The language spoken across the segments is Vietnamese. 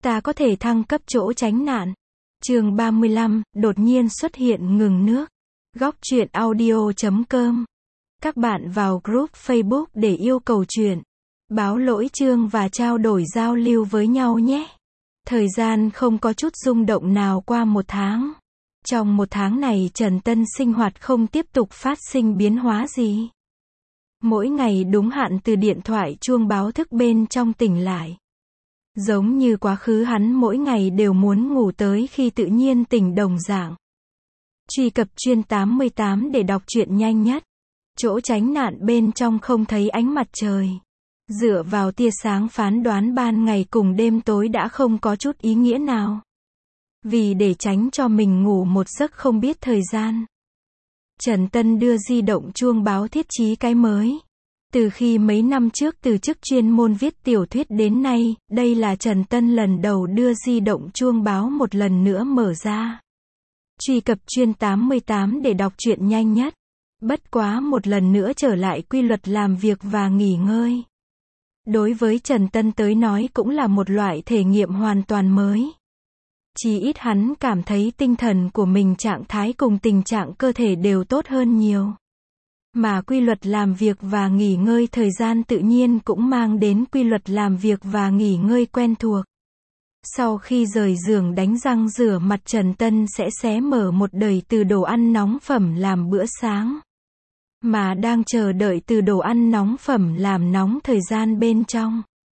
ta có thể thăng cấp chỗ tránh nạn. Chương 35, đột nhiên xuất hiện ngừng nước. Góc truyện audio.com. Các bạn vào group Facebook để yêu cầu truyện, báo lỗi chương và trao đổi giao lưu với nhau nhé. Thời gian không có chút rung động nào qua một tháng. Trong một tháng này Trần Tân sinh hoạt không tiếp tục phát sinh biến hóa gì. Mỗi ngày đúng hạn từ điện thoại chuông báo thức bên trong tỉnh lại. Giống như quá khứ hắn mỗi ngày đều muốn ngủ tới khi tự nhiên tỉnh đồng dạng. Truy cập chuyên 88 để đọc truyện nhanh nhất. Chỗ tránh nạn bên trong không thấy ánh mặt trời. Dựa vào tia sáng phán đoán ban ngày cùng đêm tối đã không có chút ý nghĩa nào. Vì để tránh cho mình ngủ một giấc không biết thời gian, Trần Tân đưa di động chuông báo thiết trí cái mới. Từ khi mấy năm trước từ chức chuyên môn viết tiểu thuyết đến nay, đây là Trần Tân lần đầu đưa di động chuông báo một lần nữa mở ra. Truy cập chuyên 88 để đọc truyện nhanh nhất. Bất quá một lần nữa trở lại quy luật làm việc và nghỉ ngơi. Đối với Trần Tân tới nói cũng là một loại thể nghiệm hoàn toàn mới. Chỉ ít hắn cảm thấy tinh thần của mình trạng thái cùng tình trạng cơ thể đều tốt hơn nhiều. Mà quy luật làm việc và nghỉ ngơi thời gian tự nhiên cũng mang đến quy luật làm việc và nghỉ ngơi quen thuộc. Sau khi rời giường đánh răng rửa mặt Trần Tân sẽ xé mở một đời từ đồ ăn nóng phẩm làm bữa sáng. Mà đang chờ đợi từ đồ ăn nóng phẩm làm nóng thời gian bên trong.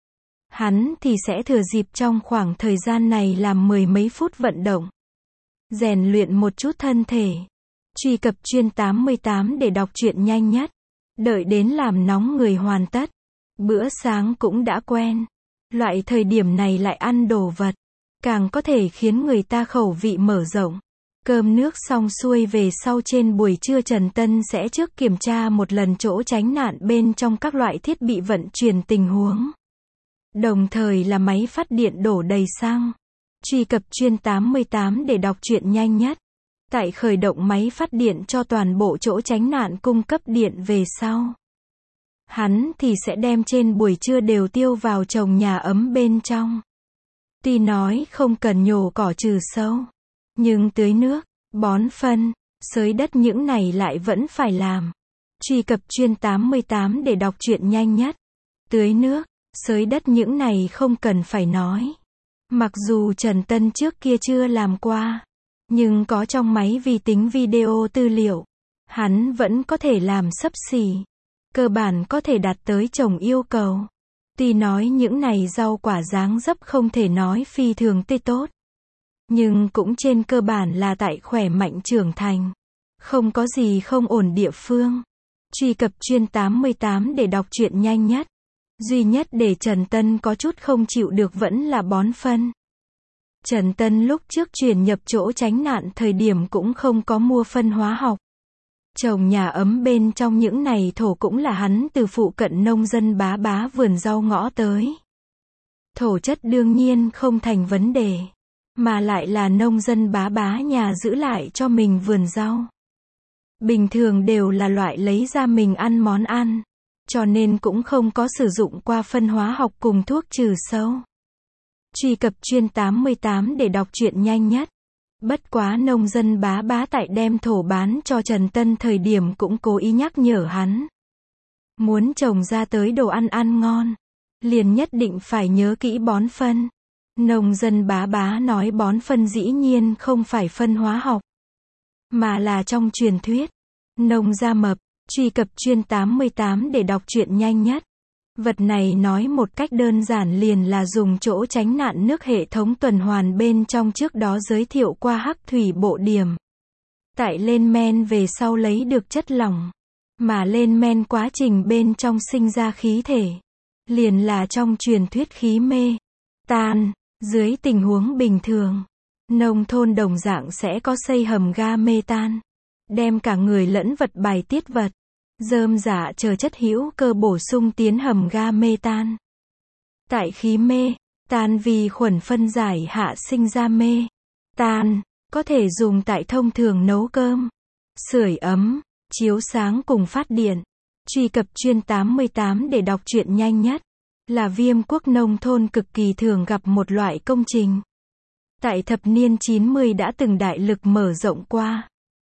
Hắn thì sẽ thừa dịp trong khoảng thời gian này làm mười mấy phút vận động. Rèn luyện một chút thân thể. Truy cập chuyên 88 để đọc truyện nhanh nhất. Đợi đến làm nóng người hoàn tất. Bữa sáng cũng đã quen. Loại thời điểm này lại ăn đồ vật. Càng có thể khiến người ta khẩu vị mở rộng. Cơm nước xong xuôi về sau trên buổi trưa Trần Tân sẽ trước kiểm tra một lần chỗ tránh nạn bên trong các loại thiết bị vận chuyển tình huống. Đồng thời là máy phát điện đổ đầy xăng. Truy cập chuyên 88 để đọc truyện nhanh nhất. Tại khởi động máy phát điện cho toàn bộ chỗ tránh nạn cung cấp điện về sau. Hắn thì sẽ đem trên buổi trưa đều tiêu vào trồng nhà ấm bên trong. Tuy nói không cần nhổ cỏ trừ sâu. Nhưng tưới nước, bón phân, xới đất những này lại vẫn phải làm. Truy cập chuyên 88 để đọc truyện nhanh nhất. Tưới nước, xới đất những này không cần phải nói. Mặc dù Trần Tân trước kia chưa làm qua, nhưng có trong máy vi tính video tư liệu, hắn vẫn có thể làm xấp xỉ. Cơ bản có thể đạt tới trồng yêu cầu. Tuy nói những này rau quả dáng dấp không thể nói phi thường tươi tốt. Nhưng cũng trên cơ bản là tại khỏe mạnh trưởng thành. Không có gì không ổn địa phương. Truy cập chuyên 88 để đọc truyện nhanh nhất. Duy nhất để Trần Tân có chút không chịu được vẫn là bón phân. Trần Tân lúc trước chuyển nhập chỗ tránh nạn thời điểm cũng không có mua phân hóa học. Trồng nhà ấm bên trong những này thổ cũng là hắn từ phụ cận nông dân bá bá vườn rau ngõ tới. Thổ chất đương nhiên không thành vấn đề. Mà lại là nông dân bá bá nhà giữ lại cho mình vườn rau. Bình thường đều là loại lấy ra mình ăn món ăn. Cho nên cũng không có sử dụng qua phân hóa học cùng thuốc trừ sâu. Truy cập chuyên 88 để đọc truyện nhanh nhất. Bất quá nông dân bá bá tại đem thổ bán cho Trần Tân thời điểm cũng cố ý nhắc nhở hắn. Muốn trồng ra tới đồ ăn ăn ngon, liền nhất định phải nhớ kỹ bón phân. Nông dân bá bá nói bón phân dĩ nhiên không phải phân hóa học, mà là trong truyền thuyết. Nông gia mập. Truy cập chuyên 88 để đọc truyện nhanh nhất. Vật này nói một cách đơn giản liền là dùng chỗ tránh nạn nước hệ thống tuần hoàn bên trong trước đó giới thiệu qua hắc thủy bộ điểm. Tại lên men về sau lấy được chất lỏng. Mà lên men quá trình bên trong sinh ra khí thể. Liền là trong truyền thuyết khí mê tan. Dưới tình huống bình thường, nông thôn đồng dạng sẽ có xây hầm ga mê tan. Đem cả người lẫn vật bài tiết vật, rơm rạ chờ chất hữu cơ bổ sung tiến hầm ga mê tan. Tại khí mê tan vi khuẩn phân giải hạ sinh ra mê tan, có thể dùng tại thông thường nấu cơm, sưởi ấm, chiếu sáng cùng phát điện. Truy cập chuyên 88 để đọc truyện nhanh nhất. là Viêm quốc nông thôn cực kỳ thường gặp một loại công trình. Tại thập niên 90 đã từng đại lực mở rộng qua.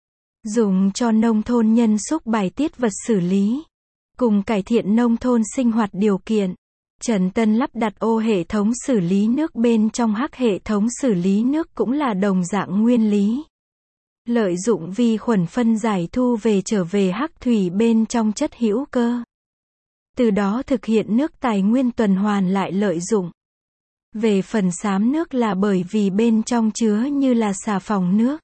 Dùng cho nông thôn nhân xúc bài tiết vật xử lý. Cùng cải thiện nông thôn sinh hoạt điều kiện. Trần Tân lắp đặt ô hệ thống xử lý nước bên trong hắc hệ thống xử lý nước cũng là đồng dạng nguyên lý. Lợi dụng vi khuẩn phân giải thu về trở về hắc thủy bên trong chất hữu cơ. Từ đó thực hiện nước tài nguyên tuần hoàn lại lợi dụng. Về phần xám nước là bởi vì bên trong chứa như là xà phòng nước,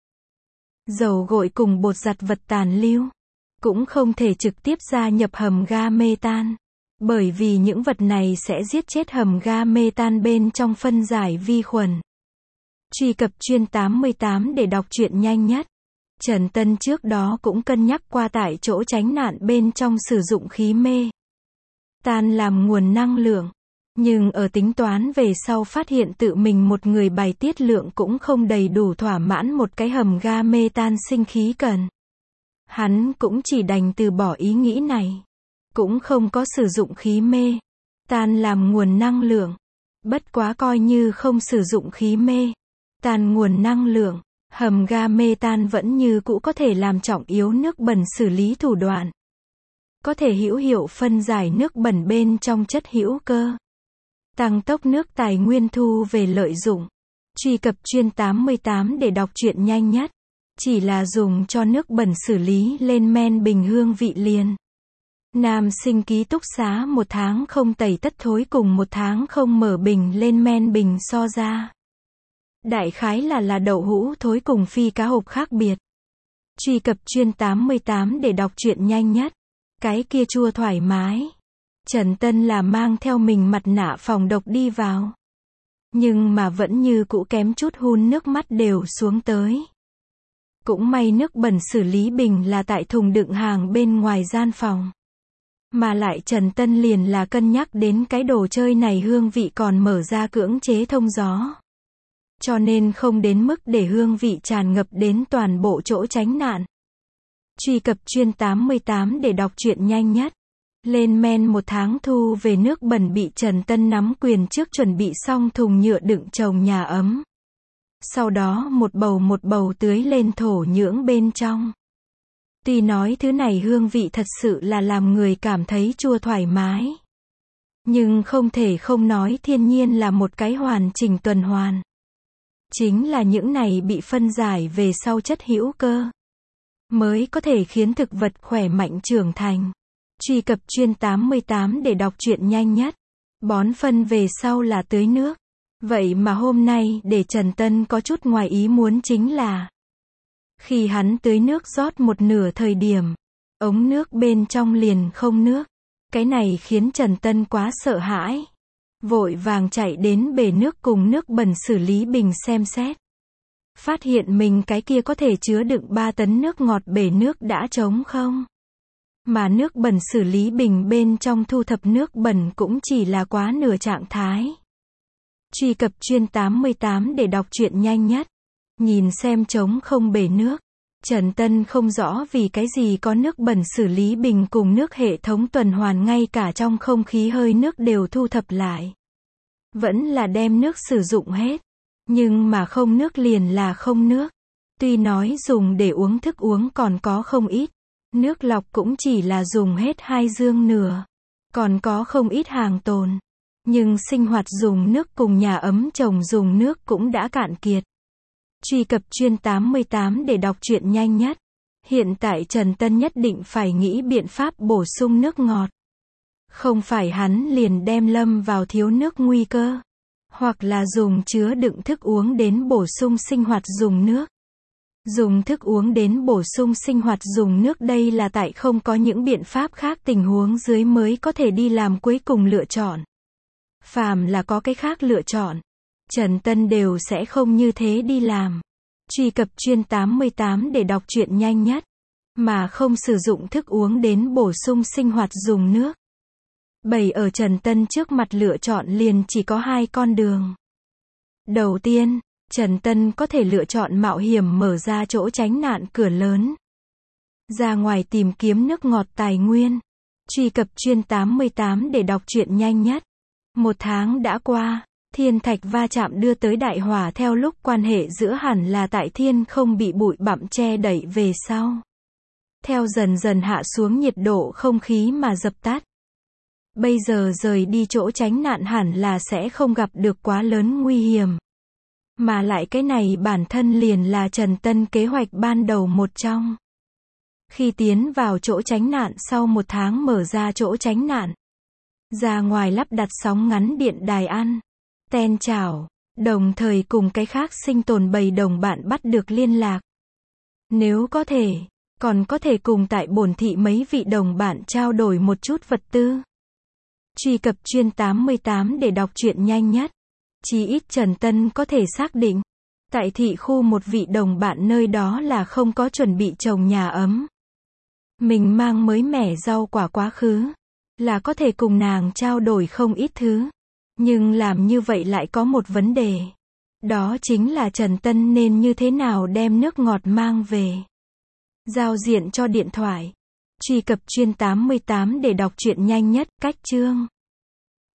dầu gội cùng bột giặt vật tàn lưu. Cũng không thể trực tiếp gia nhập hầm ga mê tan. Bởi vì những vật này sẽ giết chết hầm ga mê tan bên trong phân giải vi khuẩn. Truy cập chuyên 88 để đọc truyện nhanh nhất. Trần Tân trước đó cũng cân nhắc qua tại chỗ tránh nạn bên trong sử dụng khí mê tan làm nguồn năng lượng. Nhưng ở tính toán về sau phát hiện tự mình một người bài tiết lượng cũng không đầy đủ thỏa mãn một cái hầm ga mê tan sinh khí cần. Hắn cũng chỉ đành từ bỏ ý nghĩ này. Cũng không có sử dụng khí mê tan làm nguồn năng lượng. Bất quá coi như không sử dụng khí mê tan nguồn năng lượng, hầm ga mê tan vẫn như cũ có thể làm trọng yếu nước bẩn xử lý thủ đoạn. Có thể hữu hiệu phân giải nước bẩn bên trong chất hữu cơ. Tăng tốc nước tài nguyên thu về lợi dụng. Truy cập chuyên 88 để đọc truyện nhanh nhất. Chỉ là dùng cho nước bẩn xử lý lên men bình hương vị liền. Nam sinh ký túc xá 1 tháng không tẩy tất thối cùng 1 tháng không mở bình lên men bình so ra. Đại khái là đậu hũ thối cùng phi cá hộp khác biệt. Truy cập chuyên 88 để đọc truyện nhanh nhất. Cái kia chua thoải mái. Trần Tân là mang theo mình mặt nạ phòng độc đi vào. Nhưng mà vẫn như cũ kém chút hun nước mắt đều xuống tới. Cũng may nước bẩn xử lý bình là tại thùng đựng hàng bên ngoài gian phòng. Mà lại Trần Tân liền là cân nhắc đến cái đồ chơi này hương vị còn mở ra cưỡng chế thông gió. Cho nên không đến mức để hương vị tràn ngập đến toàn bộ chỗ tránh nạn. Truy cập chuyên 88 để đọc truyện nhanh nhất. Lên men 1 tháng thu về nước bẩn bị Trần Tân nắm quyền trước chuẩn bị xong thùng nhựa đựng trồng nhà ấm. Sau đó một bầu tưới lên thổ nhưỡng bên trong. Tuy nói thứ này hương vị thật sự là làm người cảm thấy chua thoải mái. Nhưng không thể không nói thiên nhiên là một cái hoàn chỉnh tuần hoàn. Chính là những này bị phân giải về sau chất hữu cơ. Mới có thể khiến thực vật khỏe mạnh trưởng thành. Truy cập chuyên 88 để đọc truyện nhanh nhất. Bón phân về sau là tưới nước. Vậy mà hôm nay để Trần Tân có chút ngoài ý muốn chính là khi hắn tưới nước rót một nửa thời điểm, ống nước bên trong liền không nước. Cái này khiến Trần Tân quá sợ hãi. Vội vàng chạy đến bể nước cùng nước bẩn xử lý bình xem xét. Phát hiện mình cái kia có thể chứa đựng 3 tấn nước ngọt bể nước đã trống không. Mà nước bẩn xử lý bình bên trong thu thập nước bẩn cũng chỉ là quá nửa trạng thái. Truy cập chuyên 88 để đọc truyện nhanh nhất. Nhìn xem trống không bể nước. Trần Tân không rõ vì cái gì có nước bẩn xử lý bình cùng nước hệ thống tuần hoàn ngay cả trong không khí hơi nước đều thu thập lại. Vẫn là đem nước sử dụng hết. Nhưng mà không nước liền là không nước. Tuy nói dùng để uống thức uống còn có không ít. Nước lọc cũng chỉ là dùng hết 2 dương nửa. Còn có không ít hàng tồn. Nhưng sinh hoạt dùng nước cùng nhà ấm trồng dùng nước cũng đã cạn kiệt. Truy cập chuyên 88 để đọc truyện nhanh nhất. Hiện tại Trần Tân nhất định phải nghĩ biện pháp bổ sung nước ngọt. Không phải hắn liền đem lâm vào thiếu nước nguy cơ. Hoặc là dùng chứa đựng thức uống đến bổ sung sinh hoạt dùng nước. Dùng thức uống đến bổ sung sinh hoạt dùng nước đây là tại không có những biện pháp khác tình huống dưới mới có thể đi làm cuối cùng lựa chọn. Phàm là có cái khác lựa chọn, Trần Tân đều sẽ không như thế đi làm. Truy cập chuyên 88 để đọc truyện nhanh nhất. Mà không sử dụng thức uống đến bổ sung sinh hoạt dùng nước. Bày ở Trần Tân trước mặt lựa chọn liền chỉ có 2 con đường. Đầu tiên, Trần Tân có thể lựa chọn mạo hiểm mở ra chỗ tránh nạn cửa lớn. Ra ngoài tìm kiếm nước ngọt tài nguyên. Truy cập chuyên 88 để đọc truyện nhanh nhất. 1 tháng đã qua, thiên thạch va chạm đưa tới đại hỏa theo lúc quan hệ giữa hẳn là tại thiên không bị bụi bặm che đẩy về sau. Theo dần dần hạ xuống nhiệt độ không khí mà dập tắt. Bây giờ rời đi chỗ tránh nạn hẳn là sẽ không gặp được quá lớn nguy hiểm. Mà lại cái này bản thân liền là Trần Tân kế hoạch ban đầu một trong. Khi tiến vào chỗ tránh nạn sau 1 tháng mở ra chỗ tránh nạn. Ra ngoài lắp đặt sóng ngắn điện đài ăn. Ten chào. Đồng thời cùng cái khác sinh tồn bầy đồng bạn bắt được liên lạc. Nếu có thể, còn có thể cùng tại bổn thị mấy vị đồng bạn trao đổi một chút vật tư. Truy cập chuyên 88 để đọc truyện nhanh nhất. Chí ít Trần Tân có thể xác định. Tại thị khu một vị đồng bạn nơi đó là không có chuẩn bị trồng nhà ấm. Mình mang mới mẻ rau quả quá khứ. Là có thể cùng nàng trao đổi không ít thứ. Nhưng làm như vậy lại có một vấn đề. Đó chính là Trần Tân nên như thế nào đem nước ngọt mang về. Giao diện cho điện thoại. Truy cập chuyên 88 để đọc truyện nhanh nhất, cách chương.